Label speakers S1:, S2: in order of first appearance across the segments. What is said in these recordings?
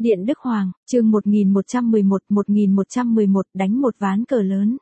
S1: Điện Đức Hoàng, chương 1111 đánh một ván cờ lớn.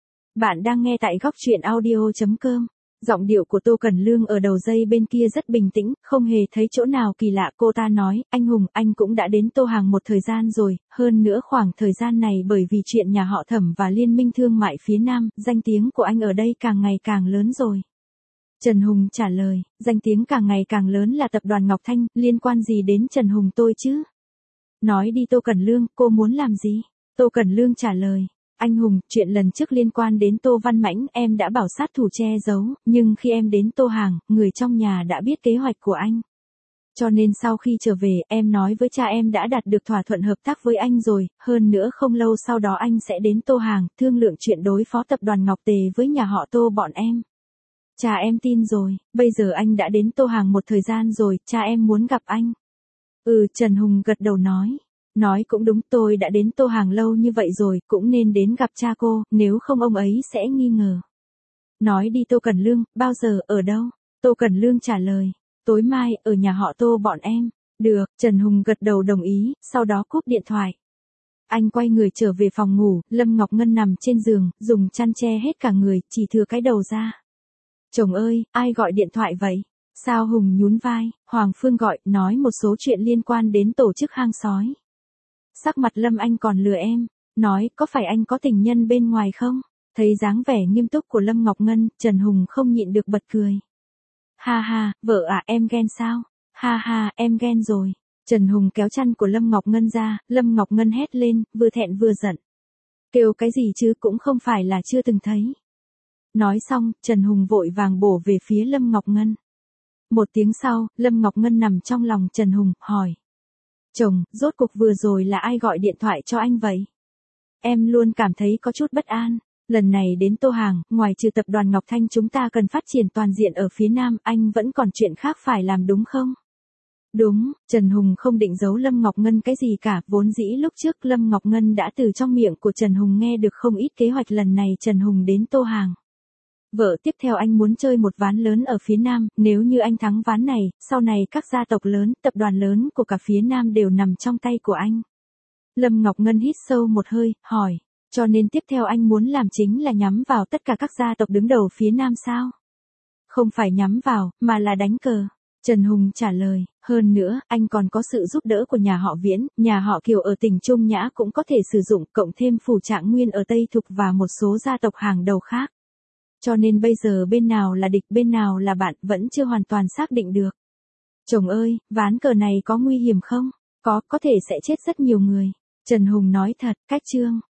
S1: Bạn đang nghe tại góc truyện audio.com. Giọng điệu của Tô Cẩn Lương ở đầu dây bên kia rất bình tĩnh, không hề thấy chỗ nào kỳ lạ. Cô ta nói, anh Hùng, anh cũng đã đến Tô Hàng một thời gian rồi, hơn nữa khoảng thời gian này bởi vì chuyện nhà họ Thẩm và Liên minh thương mại phía Nam, danh tiếng của anh ở đây càng ngày càng lớn rồi. Trần Hùng trả lời, danh tiếng càng ngày càng lớn là tập đoàn Ngọc Thanh, liên quan gì đến Trần Hùng tôi chứ? Nói đi Tô Cẩn Lương, cô muốn làm gì? Tô Cẩn Lương trả lời, anh Hùng, chuyện lần trước liên quan đến Tô Văn Mãnh em đã bảo sát thủ che giấu, nhưng khi em đến Tô Hàng, người trong nhà đã biết kế hoạch của anh. Cho nên sau khi trở về, em nói với cha em đã đạt được thỏa thuận hợp tác với anh rồi, hơn nữa không lâu sau đó anh sẽ đến Tô Hàng, thương lượng chuyện đối phó tập đoàn Ngọc Tề với nhà họ Tô bọn em. Cha em tin rồi, bây giờ anh đã đến Tô Hàng một thời gian rồi, cha em muốn gặp anh. Trần Hùng gật đầu nói. Nói cũng đúng, tôi đã đến Tô Hàng lâu như vậy rồi, cũng nên đến gặp cha cô, nếu không ông ấy sẽ nghi ngờ. Nói đi Tô Cẩn Lương, bao giờ, ở đâu? Tô Cẩn Lương trả lời, tối mai, ở nhà họ Tô bọn em. Được, Trần Hùng gật đầu đồng ý, sau đó cúp điện thoại. Anh quay người trở về phòng ngủ, Lâm Ngọc Ngân nằm trên giường, dùng chăn che hết cả người, chỉ thừa cái đầu ra. Chồng ơi, ai gọi điện thoại vậy? Sao Hùng nhún vai, Hoàng Phương gọi, nói một số chuyện liên quan đến tổ chức hang sói. Sắc mặt Lâm Anh còn lừa em, nói có phải anh có tình nhân bên ngoài không? Thấy dáng vẻ nghiêm túc của Lâm Ngọc Ngân, Trần Hùng không nhịn được bật cười. Ha ha, vợ à, em ghen sao? Ha ha, em ghen rồi. Trần Hùng kéo chăn của Lâm Ngọc Ngân ra, Lâm Ngọc Ngân hét lên, vừa thẹn vừa giận. Kêu cái gì chứ, cũng không phải là chưa từng thấy. Nói xong, Trần Hùng vội vàng bổ về phía Lâm Ngọc Ngân. Một tiếng sau, Lâm Ngọc Ngân nằm trong lòng Trần Hùng, hỏi. Chồng, rốt cuộc vừa rồi là ai gọi điện thoại cho anh vậy? Em luôn cảm thấy có chút bất an. Lần này đến Tô Hàng, ngoài trừ tập đoàn Ngọc Thanh chúng ta cần phát triển toàn diện ở phía Nam, anh vẫn còn chuyện khác phải làm đúng không? Đúng, Trần Hùng không định giấu Lâm Ngọc Ngân cái gì cả, vốn dĩ lúc trước Lâm Ngọc Ngân đã từ trong miệng của Trần Hùng nghe được không ít kế hoạch lần này Trần Hùng đến Tô Hàng. Vợ tiếp theo anh muốn chơi một ván lớn ở phía Nam, nếu như anh thắng ván này, sau này các gia tộc lớn, tập đoàn lớn của cả phía Nam đều nằm trong tay của anh. Lâm Ngọc Ngân hít sâu một hơi, hỏi, cho nên tiếp theo anh muốn làm chính là nhắm vào tất cả các gia tộc đứng đầu phía Nam sao? Không phải nhắm vào, mà là đánh cờ. Trần Hùng trả lời, hơn nữa, anh còn có sự giúp đỡ của nhà họ Viễn, nhà họ Kiều ở tỉnh Trung Nhã cũng có thể sử dụng, cộng thêm Phủ Trạng Nguyên ở Tây Thục và một số gia tộc hàng đầu khác. Cho nên bây giờ bên nào là địch bên nào là bạn vẫn chưa hoàn toàn xác định được. Chồng ơi, ván cờ này có nguy hiểm không? Có thể sẽ chết rất nhiều người. Trần Hùng nói thật, cách chương.